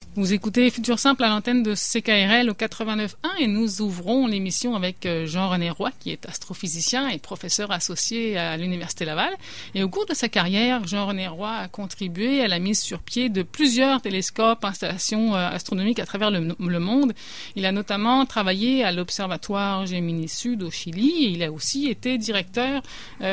Vous écoutez Futur Simple à l'antenne de CKRL au 89.1 et nous ouvrons l'émission avec Jean-René Roy qui est astrophysicien et professeur associé à l'Université Laval. Et au cours de sa carrière, Jean-René Roy a contribué à la mise sur pied de plusieurs télescopes, installations astronomiques à travers le monde. Il a notamment travaillé à l'Observatoire Gemini Sud au Chili et il a aussi été directeur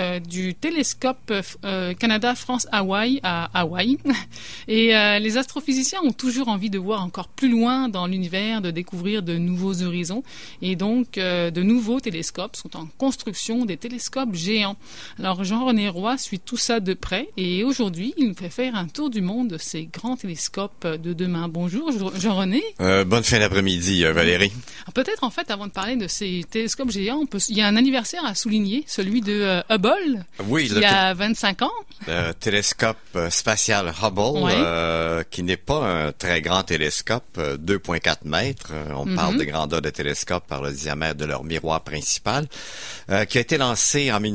du télescope Canada-France-Hawaï à Hawaï. Et les astrophysiciens ont toujours envie de voir encore plus loin dans l'univers, de découvrir de nouveaux horizons. Et donc, de nouveaux télescopes sont en construction, des télescopes géants. Alors, Jean-René Roy suit tout ça de près. Et aujourd'hui, il nous fait faire un tour du monde de ces grands télescopes de demain. Bonjour, Jean-René. Bonne fin d'après-midi, Valérie. Alors, peut-être, en fait, avant de parler de ces télescopes géants, il y a un anniversaire à souligner, celui de Hubble, oui, il y a 25 ans. Le télescope spatial Hubble, ouais. Qui n'est pas un très grand télescope, 2,4 mètres. On parle de grandeur de télescope par le diamètre de leur miroir principal, qui a été lancé en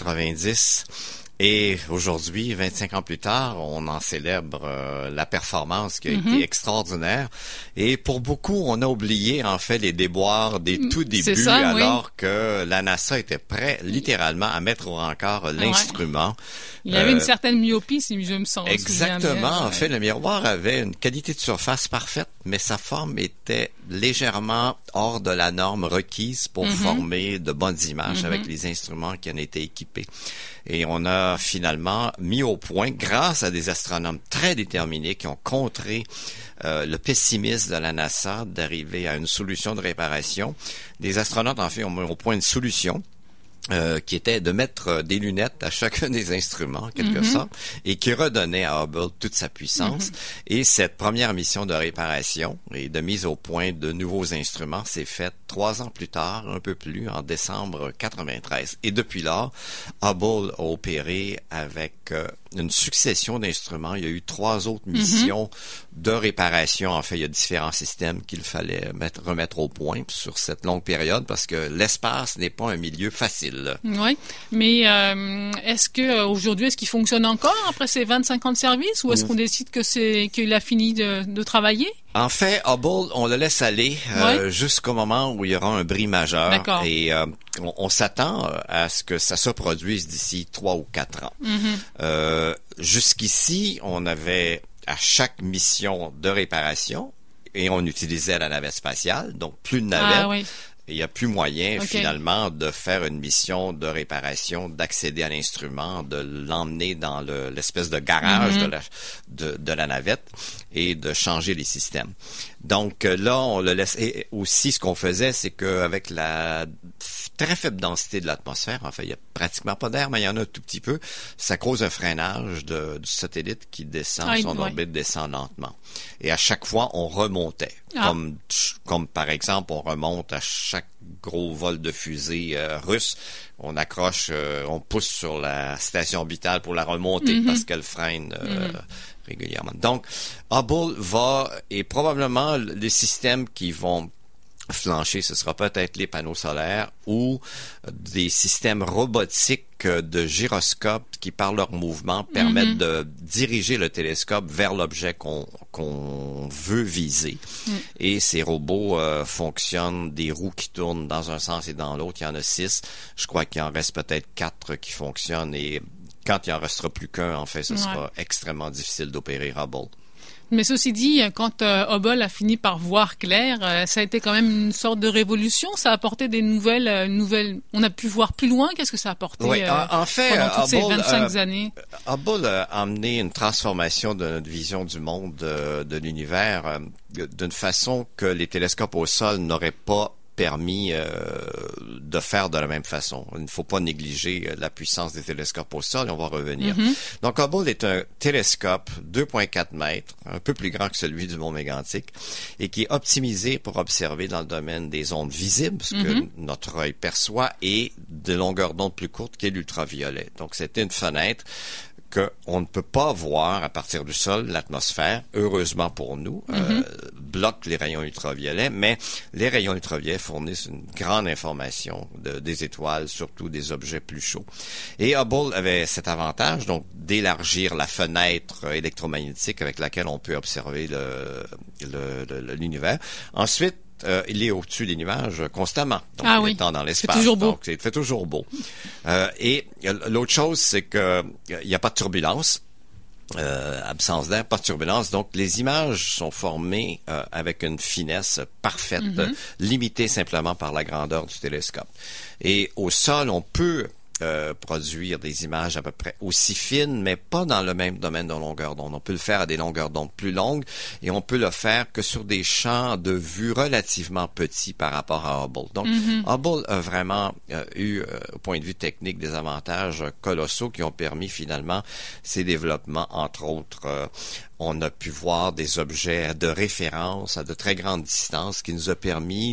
1990. Et aujourd'hui, 25 ans plus tard, on en célèbre la performance qui a été extraordinaire. Et pour beaucoup, on a oublié en fait les déboires des tout débuts, alors que la NASA était prêt littéralement à mettre au rencard l'instrument. Il y avait une certaine myopie, si je me sens. Exactement. En fait, le miroir avait une qualité de surface parfaite, mais sa forme était légèrement hors de la norme requise pour former de bonnes images avec les instruments qui en étaient équipés. Et on a finalement mis au point, grâce à des astronomes très déterminés qui ont contré le pessimisme de la NASA d'arriver à une solution de réparation. Des astronautes, en fait, ont mis au point une solution qui était de mettre des lunettes à chacun des instruments, en quelque sorte, et qui redonnait à Hubble toute sa puissance. Et cette première mission de réparation et de mise au point de nouveaux instruments s'est faite 3 ans plus tard, un peu plus, en décembre 93. Et depuis lors, Hubble a opéré avec une succession d'instruments. Il y a eu 3 autres missions de réparation. En fait, il y a différents systèmes qu'il fallait remettre au point sur cette longue période parce que l'espace n'est pas un milieu facile. Oui, mais est-ce qu'il fonctionne encore après ces 25 ans de service ou est-ce qu'on décide qu'il a fini de travailler? En fait, Hubble, on le laisse aller jusqu'au moment où il y aura un bris majeur. D'accord. Et on s'attend à ce que ça se produise d'ici 3 ou 4 ans. Jusqu'ici, on avait à chaque mission de réparation et on utilisait la navette spatiale, donc plus de navette. Il n'y a plus moyen, finalement, de faire une mission de réparation, d'accéder à l'instrument, de l'emmener dans l'espèce de garage de la navette et de changer les systèmes. Donc là, on le laisse. Et aussi, ce qu'on faisait, c'est qu'avec la très faible densité de l'atmosphère, en fait, il y a pratiquement pas d'air, mais il y en a un tout petit peu, ça cause un freinage du satellite qui descend, son orbite descend lentement. Et à chaque fois, on remontait. Comme par exemple, on remonte à chaque gros vol de fusée russe, on accroche, on pousse sur la station orbitale pour la remonter parce qu'elle freine régulièrement. Donc, Hubble et probablement les systèmes qui vont flancher, ce sera peut-être les panneaux solaires ou des systèmes robotiques de gyroscopes qui, par leur mouvement, permettent de diriger le télescope vers l'objet qu'on veut viser. Et ces robots fonctionnent des roues qui tournent dans un sens et dans l'autre. Il y en a 6. Je crois qu'il en reste peut-être 4 qui fonctionnent et quand il en restera plus qu'un, en fait, ce sera extrêmement difficile d'opérer Hubble. Mais ceci dit, quand Hubble a fini par voir clair, ça a été quand même une sorte de révolution. Ça a apporté des nouvelles. On a pu voir plus loin. Qu'est-ce que ça a apporté en fait, pendant toutes ces 25 années? Hubble a amené une transformation de notre vision du monde, de l'univers, d'une façon que les télescopes au sol n'auraient pas permis de faire de la même façon. Il ne faut pas négliger la puissance des télescopes au sol et on va revenir. Donc, Hubble est un télescope 2,4 mètres, un peu plus grand que celui du Mont Mégantic, et qui est optimisé pour observer dans le domaine des ondes visibles, ce que notre œil perçoit, et de longueur d'onde plus courte, qui est l'ultraviolet. Donc, c'était une fenêtre qu'on ne peut pas voir à partir du sol. L'atmosphère, heureusement pour nous, bloque les rayons ultraviolets, mais les rayons ultraviolets fournissent une grande information des étoiles, surtout des objets plus chauds. Et Hubble avait cet avantage, donc, d'élargir la fenêtre électromagnétique avec laquelle on peut observer l'univers. Ensuite, il est au-dessus des nuages constamment, donc étant dans l'espace. C'est toujours beau. Donc, c'est fait toujours beau. Et l'autre chose, c'est que il n'y a pas de turbulence. Absence d'air, pas de turbulence. Donc, les images sont formées avec une finesse parfaite, limitée simplement par la grandeur du télescope. Et au sol, on peut produire des images à peu près aussi fines, mais pas dans le même domaine de longueur d'onde. On peut le faire à des longueurs d'onde plus longues et on peut le faire que sur des champs de vue relativement petits par rapport à Hubble. Donc, Hubble a vraiment eu, au point de vue technique, des avantages colossaux qui ont permis finalement ces développements, entre autres. On a pu voir des objets de référence à de très grandes distances qui nous a permis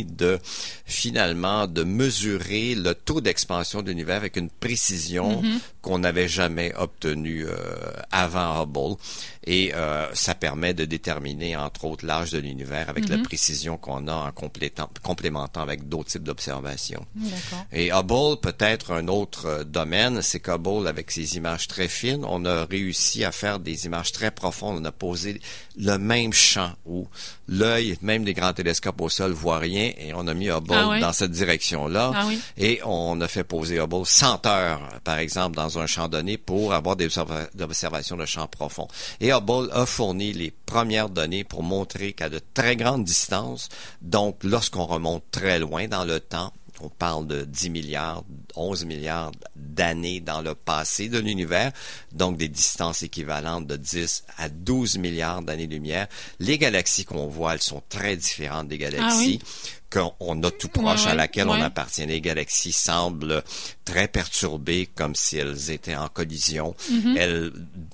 finalement de mesurer le taux d'expansion de l'univers avec une précision qu'on n'avait jamais obtenue avant Hubble. Et ça permet de déterminer, entre autres, l'âge de l'univers avec la précision qu'on a en complémentant avec d'autres types d'observations. Et Hubble, peut-être un autre domaine, c'est qu'Hubble, avec ses images très fines, on a réussi à faire des images très profondes. On a posé le même champ où l'œil, même des grands télescopes au sol, voit rien, et on a mis Hubble dans cette direction-là. Et on a fait poser Hubble 100 heures, par exemple, dans un champ donné pour avoir des observations de champs profonds. Et Hubble a fourni les premières données pour montrer qu'à de très grandes distances, donc lorsqu'on remonte très loin dans le temps, on parle de 10 milliards, 11 milliards d'années dans le passé de l'univers, donc des distances équivalentes de 10 à 12 milliards d'années-lumière. Les galaxies qu'on voit, elles sont très différentes des galaxies qu'on a tout proche à laquelle on appartient. Les galaxies semblent très perturbées, comme si elles étaient en collision. Elles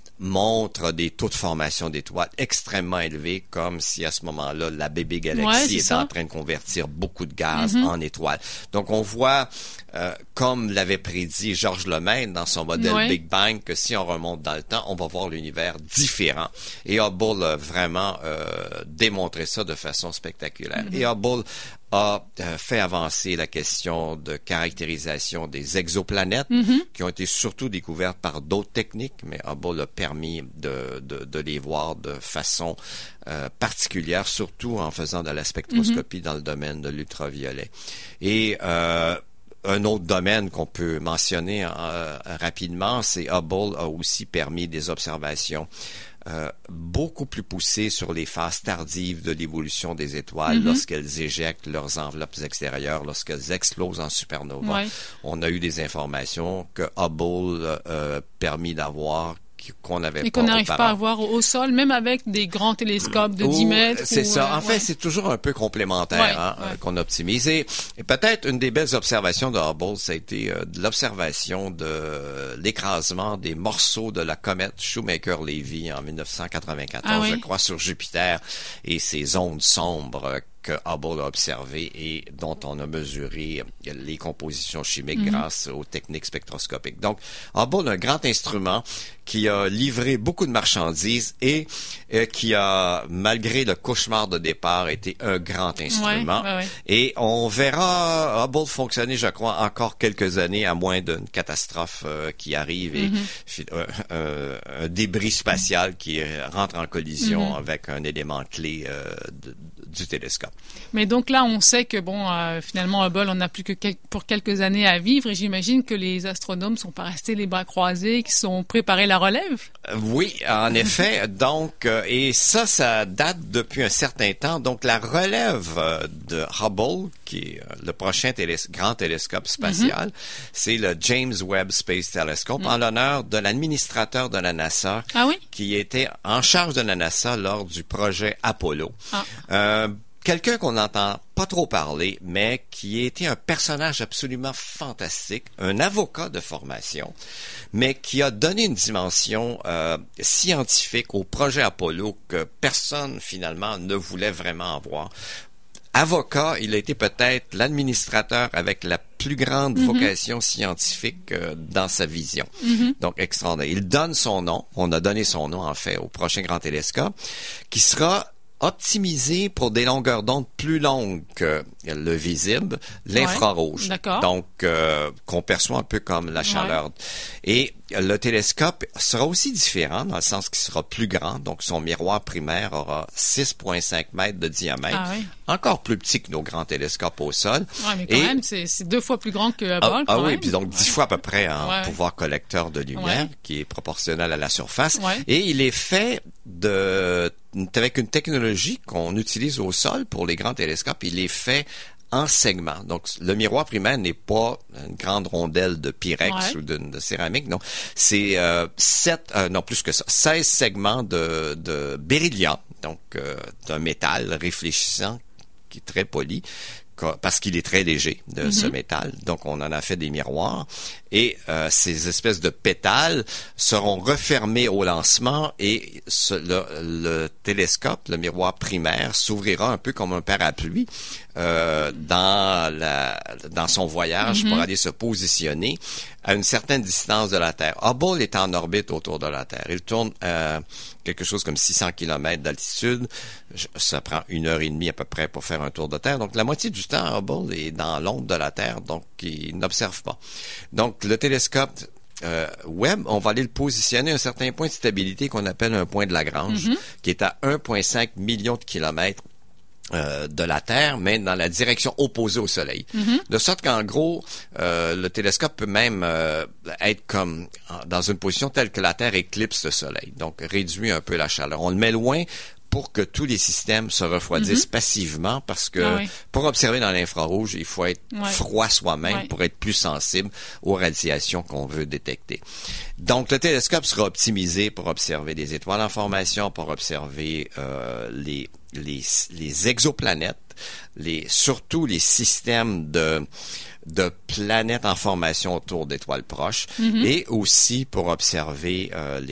montre des taux de formation d'étoiles extrêmement élevés, comme si à ce moment-là, la bébé galaxie est en train de convertir beaucoup de gaz en étoiles. Donc, on voit, comme l'avait prédit Georges Lemaître dans son modèle Big Bang, que si on remonte dans le temps, on va voir l'univers différent. Et Hubble a vraiment démontré ça de façon spectaculaire. Et Hubble a fait avancer la question de caractérisation des exoplanètes qui ont été surtout découvertes par d'autres techniques, mais Hubble a permis de les voir de façon particulière, surtout en faisant de la spectroscopie dans le domaine de l'ultraviolet. Et un autre domaine qu'on peut mentionner rapidement, c'est Hubble a aussi permis des observations beaucoup plus poussées sur les phases tardives de l'évolution des étoiles lorsqu'elles éjectent leurs enveloppes extérieures, lorsqu'elles explosent en supernova. On a eu des informations que Hubble a permis d'avoir qu'on n'avait pas. Et qu'on n'arrive pas à voir au sol, même avec des grands télescopes de 10 mètres. C'est ça. En fait, c'est toujours un peu complémentaire qu'on optimise. Et peut-être une des belles observations de Hubble, ça a été de l'observation de l'écrasement des morceaux de la comète Shoemaker-Levy en 1994, je crois, sur Jupiter, et ces ondes sombres que Hubble a observé et dont on a mesuré les compositions chimiques grâce aux techniques spectroscopiques. Donc, Hubble, un grand instrument qui a livré beaucoup de marchandises et qui a, malgré le cauchemar de départ, été un grand instrument. Et on verra Hubble fonctionner, je crois, encore quelques années, à moins d'une catastrophe qui arrive et un débris spatial qui rentre en collision avec un élément clé du télescope. Mais donc là, on sait que finalement, Hubble, on n'a plus que pour quelques années à vivre, et j'imagine que les astronomes sont pas restés les bras croisés, qui sont préparés la relève. Oui, en effet. Donc, et ça date depuis un certain temps. Donc, la relève de Hubble, qui est le prochain grand télescope spatial, c'est le James Webb Space Telescope, en l'honneur de l'administrateur de la NASA, qui était en charge de la NASA lors du projet Apollo. Quelqu'un qu'on n'entend pas trop parler, mais qui était un personnage absolument fantastique, un avocat de formation, mais qui a donné une dimension scientifique au projet Apollo que personne, finalement, ne voulait vraiment avoir. avocat, il a été peut-être l'administrateur avec la plus grande vocation scientifique dans sa vision. Donc, extraordinaire. Il donne son nom, on a donné son nom, en fait, au prochain grand télescope, qui sera optimisé pour des longueurs d'onde plus longues que le visible, l'infrarouge. D'accord. Donc, qu'on perçoit un peu comme la chaleur. Et le télescope sera aussi différent dans le sens qu'il sera plus grand. Donc, son miroir primaire aura 6,5 mètres de diamètre. Encore plus petit que nos grands télescopes au sol. Oui, mais quand même, c'est 2 fois plus grand que Hubble. Oui, puis donc 10 fois à peu près en pouvoir collecteur de lumière, qui est proportionnel à la surface. Et il est fait avec une technologie qu'on utilise au sol pour les grands télescopes. Il est fait en segments. Donc, le miroir primaire n'est pas une grande rondelle de pyrex ou de céramique, non. C'est 16 segments de beryllium, donc d'un métal réfléchissant qui est très poli, parce qu'il est très léger de ce métal. Donc, on en a fait des miroirs. Et ces espèces de pétales seront refermés au lancement et le télescope, le miroir primaire, s'ouvrira un peu comme un parapluie dans son voyage pour aller se positionner à une certaine distance de la Terre. Hubble est en orbite autour de la Terre. Il tourne quelque chose comme 600 km d'altitude. Ça prend 1h30 à peu près pour faire un tour de Terre. Donc, la moitié du temps, Hubble est dans l'ombre de la Terre, donc il n'observe pas. Donc, le télescope Webb, on va aller le positionner à un certain point de stabilité qu'on appelle un point de Lagrange, qui est à 1,5 million de kilomètres de la Terre, mais dans la direction opposée au Soleil. De sorte qu'en gros, le télescope peut même être comme dans une position telle que la Terre éclipse le Soleil, donc réduit un peu la chaleur. On le met loin pour que tous les systèmes se refroidissent passivement, parce que pour observer dans l'infrarouge, il faut être froid soi-même pour être plus sensible aux radiations qu'on veut détecter. Donc, le télescope sera optimisé pour observer des étoiles en formation, pour observer les exoplanètes, surtout les systèmes de planètes en formation autour d'étoiles proches, et aussi pour observer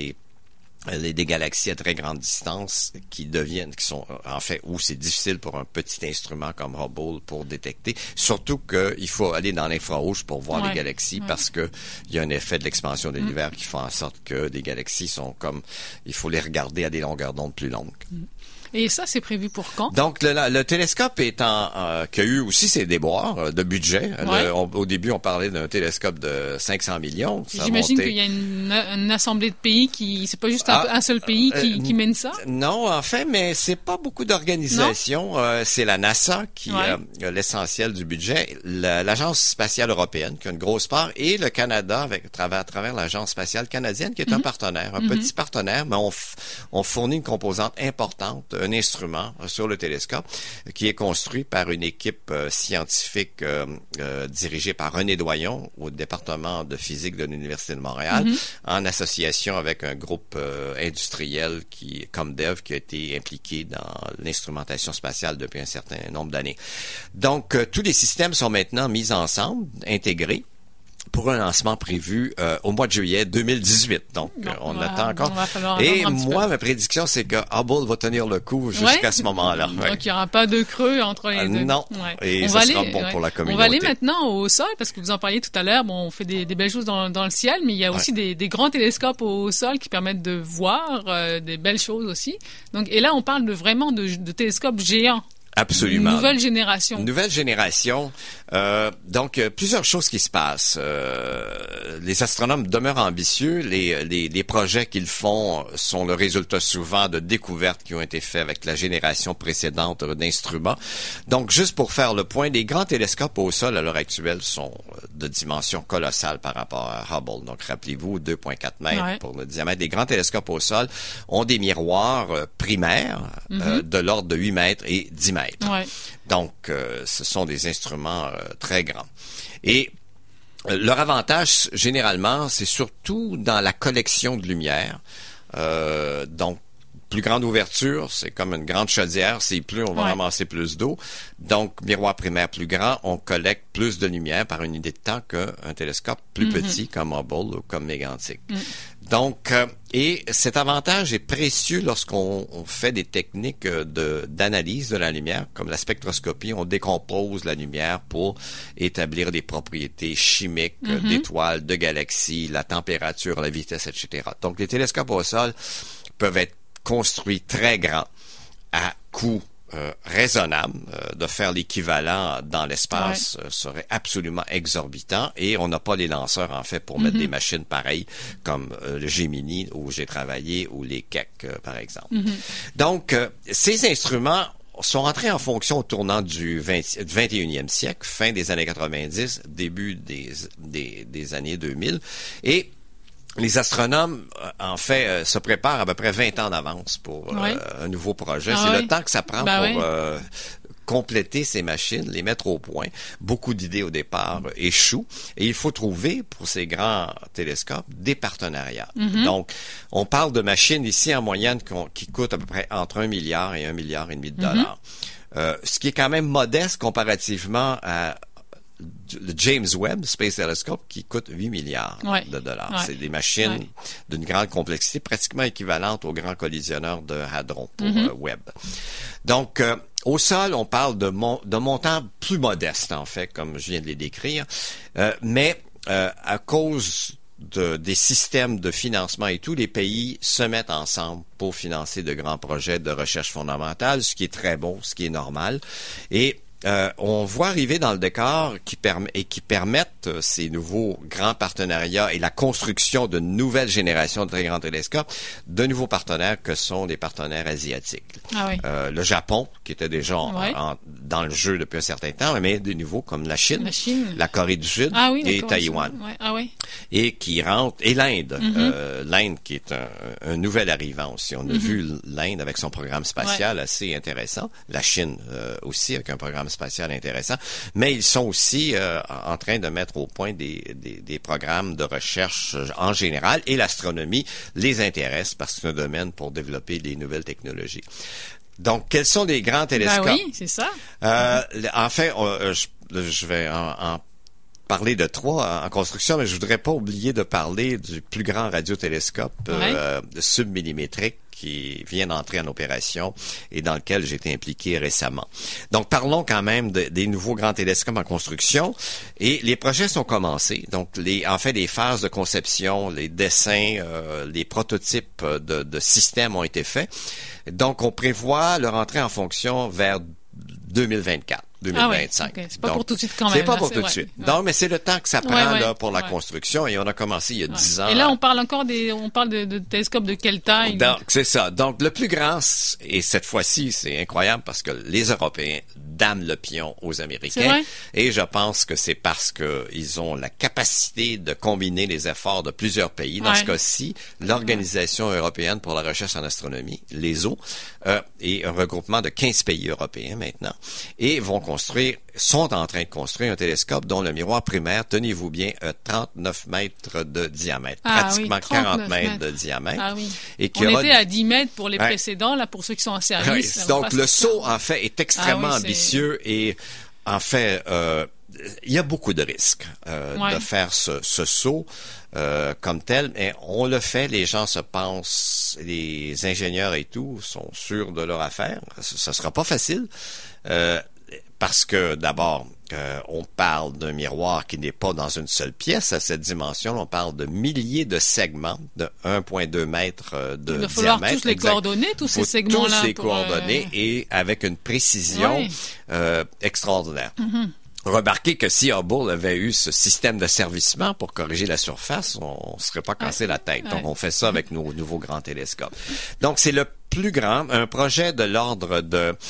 des galaxies à très grande distance qui sont en fait où c'est difficile pour un petit instrument comme Hubble pour détecter, surtout qu'il faut aller dans l'infrarouge pour voir les galaxies parce que il y a un effet de l'expansion de l'univers qui fait en sorte que des galaxies sont il faut les regarder à des longueurs d'onde plus longues. Et ça, c'est prévu pour quand? Donc, le télescope qui a eu aussi ses déboires de budget. Au début, on parlait d'un télescope de 500 millions. J'imagine qu'il y a une assemblée de pays c'est pas juste un seul pays qui mène ça? Non, en fait, mais c'est pas beaucoup d'organisations. C'est la NASA qui a l'essentiel du budget, l'Agence spatiale européenne qui a une grosse part, et le Canada à travers l'Agence spatiale canadienne qui est un partenaire, un petit partenaire, mais on fournit une composante importante, un instrument sur le télescope qui est construit par une équipe scientifique dirigée par René Doyon au département de physique de l'Université de Montréal, en association avec un groupe industriel Comdev qui a été impliqué dans l'instrumentation spatiale depuis un certain nombre d'années. Donc, tous les systèmes sont maintenant mis ensemble, intégrés, pour un lancement prévu au mois de juillet 2018. Donc, on attend encore. Et moi, ma prédiction, c'est que Hubble va tenir le coup jusqu'à ce moment-là. Donc, il n'y aura pas de creux entre les deux. Non. Et ça sera bon pour la communauté. On va aller maintenant au sol, parce que vous en parliez tout à l'heure. Bon, on fait des belles choses dans le ciel, mais il y a aussi des grands télescopes au sol qui permettent de voir des belles choses aussi. Donc, et là, on parle vraiment de télescopes géants. Absolument. Nouvelle génération. Nouvelle génération. Donc, plusieurs choses qui se passent. Les astronomes demeurent ambitieux. Les projets qu'ils font sont le résultat souvent de découvertes qui ont été faites avec la génération précédente d'instruments. Donc, juste pour faire le point, les grands télescopes au sol à l'heure actuelle sont de dimension colossale par rapport à Hubble. Donc, rappelez-vous, 2,4 mètres pour le diamètre. Les grands télescopes au sol ont des miroirs primaires de l'ordre de 8 mètres et 10 mètres. Donc, ce sont des instruments très grands. Et leur avantage, généralement, c'est surtout dans la collection de lumière. Donc, plus grande ouverture, c'est comme une grande chaudière. S'il pleut, on va ramasser plus d'eau. Donc, miroir primaire plus grand, on collecte plus de lumière par une unité de temps qu'un télescope plus petit comme Hubble ou comme mégantique. Donc, et cet avantage est précieux lorsqu'on fait des techniques d'analyse de la lumière, comme la spectroscopie. On décompose la lumière pour établir des propriétés chimiques d'étoiles, de galaxies, la température, la vitesse, etc. Donc, les télescopes au sol peuvent être construits très grands à coût raisonnable. De faire l'équivalent dans l'espace serait absolument exorbitant, et on n'a pas les lanceurs en fait pour mettre des machines pareilles comme le Gemini où j'ai travaillé, ou les Keck par exemple. Donc ces instruments sont entrés en fonction au tournant du 21e siècle, fin des années 90, début des années 2000, et les astronomes, en fait, se préparent à peu près 20 ans d'avance pour un nouveau projet. C'est le temps que ça prend pour compléter ces machines, les mettre au point. Beaucoup d'idées au départ échouent, et il faut trouver, pour ces grands télescopes, des partenariats. Donc, on parle de machines ici en moyenne qui coûtent à peu près entre 1 milliard et 1,5 milliard de dollars. Ce qui est quand même modeste comparativement à le James Webb Space Telescope qui coûte 8 milliards de dollars. C'est des machines d'une grande complexité, pratiquement équivalentes au grand collisionneur de Hadron pour Webb. Donc, au sol, on parle de montants plus modestes, en fait, comme je viens de les décrire, mais à cause des systèmes de financement et tout, les pays se mettent ensemble pour financer de grands projets de recherche fondamentale, ce qui est très bon, ce qui est normal. Et on voit arriver dans le décor qui permettent ces nouveaux grands partenariats et la construction de nouvelles générations de très grands télescopes, de nouveaux partenaires que sont les partenaires asiatiques. Le Japon, qui était déjà dans le jeu depuis un certain temps, mais de nouveau comme la Chine, la Corée du Sud et Taïwan. Et qui rentre, et l'Inde. L'Inde qui est un nouvel arrivant aussi. On a vu l'Inde avec son programme spatial assez intéressant. La Chine aussi avec un programme spatial intéressant, mais ils sont aussi en train de mettre au point des programmes de recherche en général, et l'astronomie les intéresse parce que c'est un domaine pour développer des nouvelles technologies. Donc, quels sont les grands télescopes? Ben oui, c'est ça. En fait, je vais en parler de 3 en construction, mais je voudrais pas oublier de parler du plus grand radiotélescope submillimétrique qui vient d'entrer en opération et dans lequel j'ai été impliqué récemment. Donc, parlons quand même des nouveaux grands télescopes en construction, et les projets sont commencés. Donc, les phases de conception, les dessins, les prototypes de systèmes ont été faits. Donc, on prévoit leur entrée en fonction vers 2024. 2025. C'est pas pour tout de suite quand même. C'est pas pour tout de suite. Non, mais c'est le temps que ça prend là pour la construction, et on a commencé il y a 10 ans. Et là, on parle de télescopes de quelle taille? Donc, c'est ça. Donc, le plus grand, et cette fois-ci, c'est incroyable parce que les Européens dament le pion aux Américains. Et je pense que c'est parce que ils ont la capacité de combiner les efforts de plusieurs pays. Dans ce cas-ci, l'Organisation européenne pour la recherche en astronomie, l'ESO, est un regroupement de 15 pays européens maintenant, et sont en train de construire un télescope dont le miroir primaire, tenez-vous bien, 39 mètres de diamètre, pratiquement 40 mètres de diamètre. Et on était à 10 mètres pour les précédents, là, pour ceux qui sont en service. Donc, le saut, en fait, est extrêmement ambitieux, et en fait, il y a beaucoup de risques de faire ce saut comme tel, mais on le fait, les gens se pensent, les ingénieurs et tout sont sûrs de leur affaire. Ce sera pas facile. Parce que, d'abord, on parle d'un miroir qui n'est pas dans une seule pièce à cette dimension. On parle de milliers de segments de 1,2 mètres de diamètre. Il va falloir tous les coordonner, tous ces segments-là. Tous les coordonner, et avec une précision extraordinaire. Remarquez que si Hubble avait eu ce système d'asservissement pour corriger la surface, on ne serait pas cassé la tête. Donc, on fait ça avec nos nouveaux grands télescopes. Donc, c'est le plus grand, un projet de l'ordre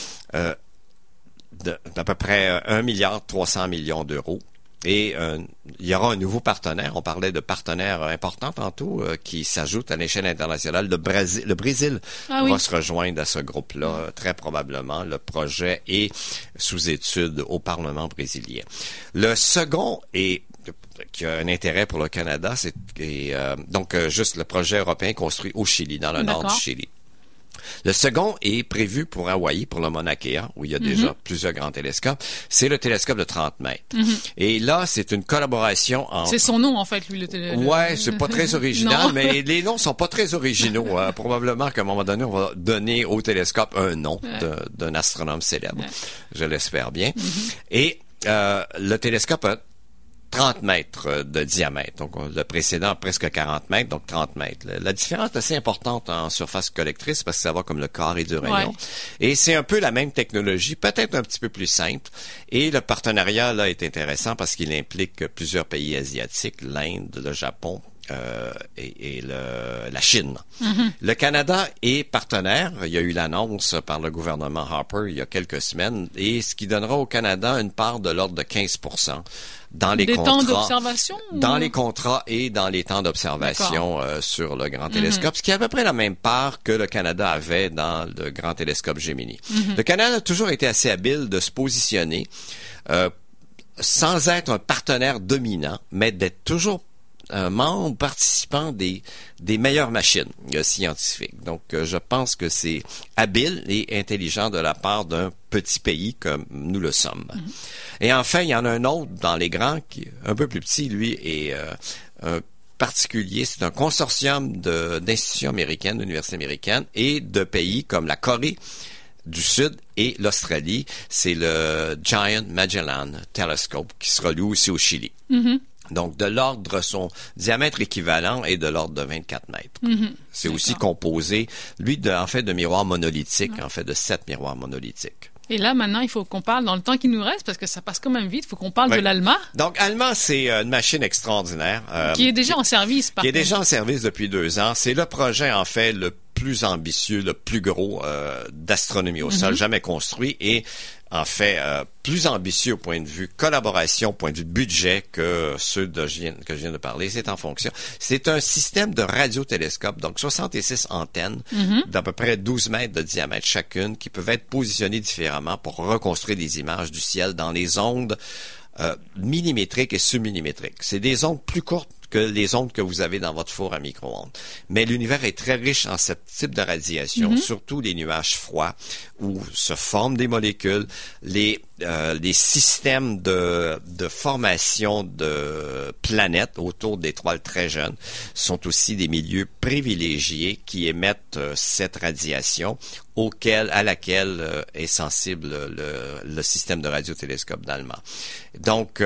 d'à peu près 1,3 milliard d'euros. Et il y aura un nouveau partenaire. On parlait de partenaires importants tantôt qui s'ajoutent à l'échelle internationale. Le Brésil va se rejoindre à ce groupe-là, très probablement. Le projet est sous étude au Parlement brésilien. Le second qui a un intérêt pour le Canada, c'est donc juste le projet européen construit au Chili, dans le nord du Chili. Le second est prévu pour Hawaï, pour le Mauna Kea, où il y a déjà plusieurs grands télescopes. C'est le télescope de 30 mètres. Et là, c'est une collaboration entre... C'est son nom, en fait, lui, le télescope. Ouais, c'est pas très original, mais les noms sont pas très originaux. Probablement qu'à un moment donné, on va donner au télescope un nom d'un astronome célèbre. Je l'espère bien. Et le télescope a 30 mètres de diamètre. Donc, le précédent, presque 40 mètres, donc 30 mètres. La différence est assez importante en surface collectrice parce que ça va comme le carré du rayon. Ouais. Et c'est un peu la même technologie, peut-être un petit peu plus simple. Et le partenariat, là, est intéressant parce qu'il implique plusieurs pays asiatiques, l'Inde, le Japon, et la Chine. Le Canada est partenaire. Il y a eu l'annonce par le gouvernement Harper il y a quelques semaines, et ce qui donnera au Canada une part de l'ordre de 15% dans les contrats. Des temps d'observation? Dans les contrats et dans les temps d'observation sur le grand télescope, ce qui est à peu près la même part que le Canada avait dans le grand télescope Gemini. Le Canada a toujours été assez habile de se positionner sans être un partenaire dominant, mais d'être toujours un membre participant des meilleures machines scientifiques. Donc, je pense que c'est habile et intelligent de la part d'un petit pays comme nous le sommes. Et enfin, il y en a un autre dans les grands qui est un peu plus petit, lui, et un particulier. C'est un consortium d'institutions américaines, d'universités américaines et de pays comme la Corée du Sud et l'Australie. C'est le Giant Magellan Telescope qui sera lui aussi au Chili. Donc, de l'ordre, son diamètre équivalent est de l'ordre de 24 mètres. C'est aussi composé, lui, de miroirs monolithiques, en fait, de 7 miroirs monolithiques. Et là, maintenant, il faut qu'on parle, dans le temps qui nous reste, parce que ça passe quand même vite, il faut qu'on parle de l'ALMA. Donc, ALMA, c'est une machine extraordinaire. Qui est déjà en service, Qui est déjà en service depuis 2 ans. C'est le projet, en fait, le plus ambitieux, le plus gros d'astronomie au sol jamais construit, et en fait, plus ambitieux au point de vue collaboration, au point de vue budget que ceux que je viens de parler. C'est en fonction. C'est un système de radiotélescope, donc 66 antennes d'à peu près 12 mètres de diamètre chacune, qui peuvent être positionnées différemment pour reconstruire des images du ciel dans les ondes millimétriques et submillimétriques. C'est des ondes plus courtes que les ondes que vous avez dans votre four à micro-ondes. Mais l'univers est très riche en ce type de radiation, surtout les nuages froids où se forment des molécules, les systèmes de formation de planètes autour d'étoiles très jeunes sont aussi des milieux privilégiés qui émettent cette radiation à laquelle est sensible le système de radiotélescope d'ALMA. Donc,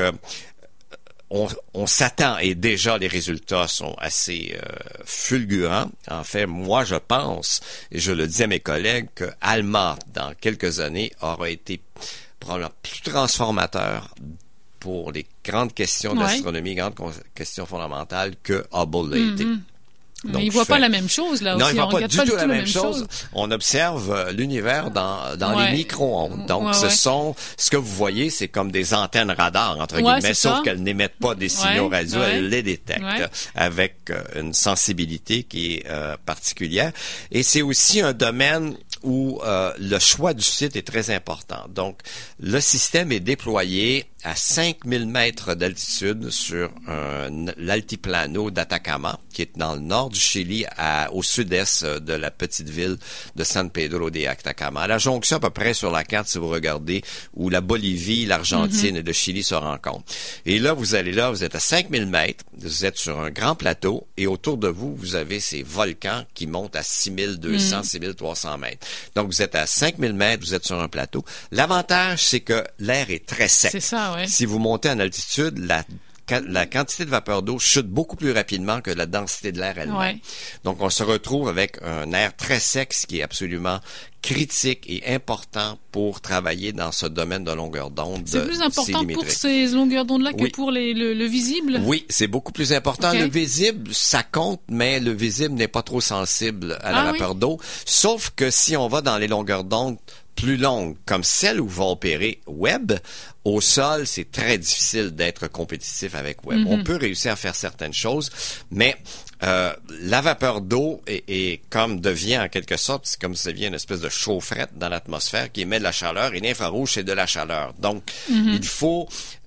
on s'attend, et déjà les résultats sont assez fulgurants. En fait, moi je pense, et je le dis à mes collègues, que ALMA, dans quelques années, aura été probablement plus transformateur pour les grandes questions d'astronomie, grandes questions fondamentales que Hubble l'a été. Donc, mais il ne voit pas la même chose, là aussi. Non, il ne voit pas du tout la même chose. On observe l'univers dans les micro-ondes. Donc, ce que vous voyez, c'est comme des antennes radar, entre guillemets, sauf qu'elles n'émettent pas des signaux radio, elles les détectent avec une sensibilité qui est particulière. Et c'est aussi un domaine où le choix du site est très important. Donc, le système est déployé à 5000 mètres d'altitude sur l'altiplano d'Atacama, qui est dans le nord du Chili, au sud-est de la petite ville de San Pedro de Atacama. À la jonction, à peu près sur la carte, si vous regardez, où la Bolivie, l'Argentine et le Chili se rencontrent. Et là, vous êtes à 5000 mètres, vous êtes sur un grand plateau, et autour de vous, vous avez ces volcans qui montent à 6200, 6300 mètres. Donc, vous êtes à 5000 mètres, vous êtes sur un plateau. L'avantage, c'est que l'air est très sec. C'est ça, ouais. Si vous montez en altitude, la quantité de vapeur d'eau chute beaucoup plus rapidement que la densité de l'air elle-même. Ouais. Donc, on se retrouve avec un air très sec, ce qui est absolument critique et important pour travailler dans ce domaine de longueur d'onde. C'est plus important pour ces longueurs d'onde-là que pour le visible? Oui, c'est beaucoup plus important. Okay. Le visible, ça compte, mais le visible n'est pas trop sensible à la vapeur d'eau. Sauf que si on va dans les longueurs d'onde plus longues, comme celle où va opérer Webb, au sol, c'est très difficile d'être compétitif avec Webb. On peut réussir à faire certaines choses, mais la vapeur d'eau devient en quelque sorte, c'est comme si ça devient une espèce de chaufferette dans l'atmosphère qui émet de la chaleur, et l'infrarouge, c'est de la chaleur. Donc, il faut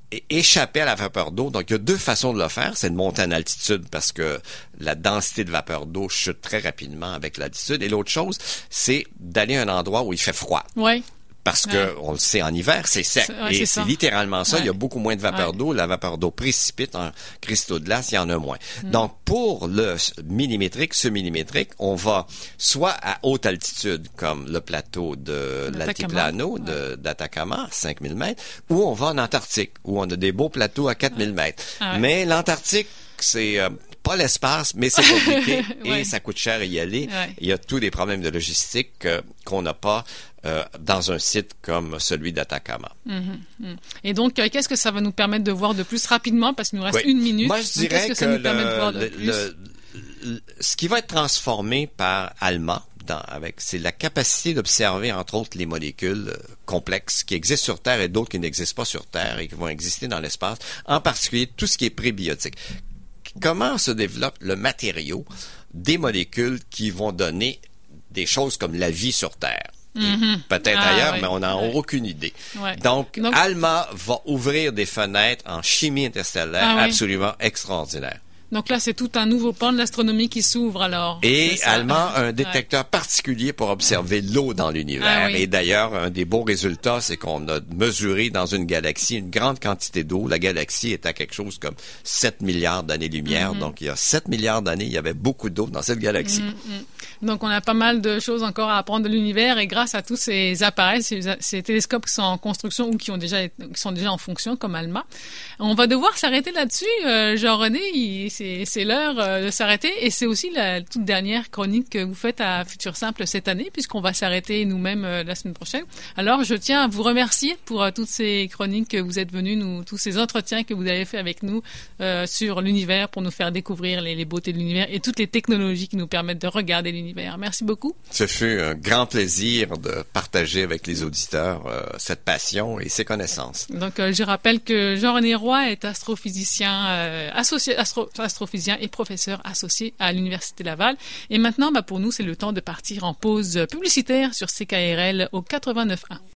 échapper à la vapeur d'eau. Donc, il y a deux façons de le faire. C'est de monter en altitude parce que la densité de vapeur d'eau chute très rapidement avec l'altitude. Et l'autre chose, c'est d'aller à un endroit où il fait froid. Oui. Parce que, on le sait, en hiver, c'est sec. Et c'est littéralement ça. Il y a beaucoup moins de vapeur d'eau. La vapeur d'eau précipite en cristaux de glace, il y en a moins. Donc, pour le millimétrique, semi-millimétrique, on va soit à haute altitude, comme le plateau de l'Altiplano d'Atacama, 5000 mètres, ou on va en Antarctique, où on a des beaux plateaux à 4000 mètres. Mais l'Antarctique, c'est pas l'espace, mais c'est compliqué et ça coûte cher à y aller. Il y a tous les problèmes de logistique qu'on n'a pas dans un site comme celui d'Atacama. Et donc, qu'est-ce que ça va nous permettre de voir de plus rapidement? Parce qu'il nous reste une minute. Moi, je dirais que ce qui va être transformé par ALMA, c'est la capacité d'observer, entre autres, les molécules complexes qui existent sur Terre et d'autres qui n'existent pas sur Terre et qui vont exister dans l'espace, en particulier tout ce qui est prébiotique. Comment se développe le matériau des molécules qui vont donner des choses comme la vie sur Terre? Peut-être ailleurs, mais on n'a aucune idée. Donc, ALMA va ouvrir des fenêtres en chimie interstellaire absolument extraordinaires. Donc là, c'est tout un nouveau pan de l'astronomie qui s'ouvre alors. Et ALMA a un détecteur particulier pour observer l'eau dans l'univers. Et d'ailleurs, un des beaux résultats, c'est qu'on a mesuré dans une galaxie une grande quantité d'eau. La galaxie est à quelque chose comme 7 milliards d'années-lumière. Donc, il y a 7 milliards d'années, il y avait beaucoup d'eau dans cette galaxie. Donc, on a pas mal de choses encore à apprendre de l'univers et grâce à tous ces appareils, ces télescopes qui sont en construction ou qui sont déjà en fonction, comme ALMA. On va devoir s'arrêter là-dessus. Jean-René, c'est l'heure de s'arrêter et c'est aussi la toute dernière chronique que vous faites à Futur Simple cette année puisqu'on va s'arrêter nous-mêmes la semaine prochaine. Alors, je tiens à vous remercier pour toutes ces chroniques que vous êtes venus, tous ces entretiens que vous avez fait avec nous sur l'univers pour nous faire découvrir les beautés de l'univers et toutes les technologies qui nous permettent de regarder l'univers. Merci beaucoup. Ce fut un grand plaisir de partager avec les auditeurs cette passion et ces connaissances. Donc, je rappelle que Jean-René Roy est astrophysicien astrophysicien et professeur associé à l'Université Laval. Et maintenant, pour nous, c'est le temps de partir en pause publicitaire sur CKRL au 89.1.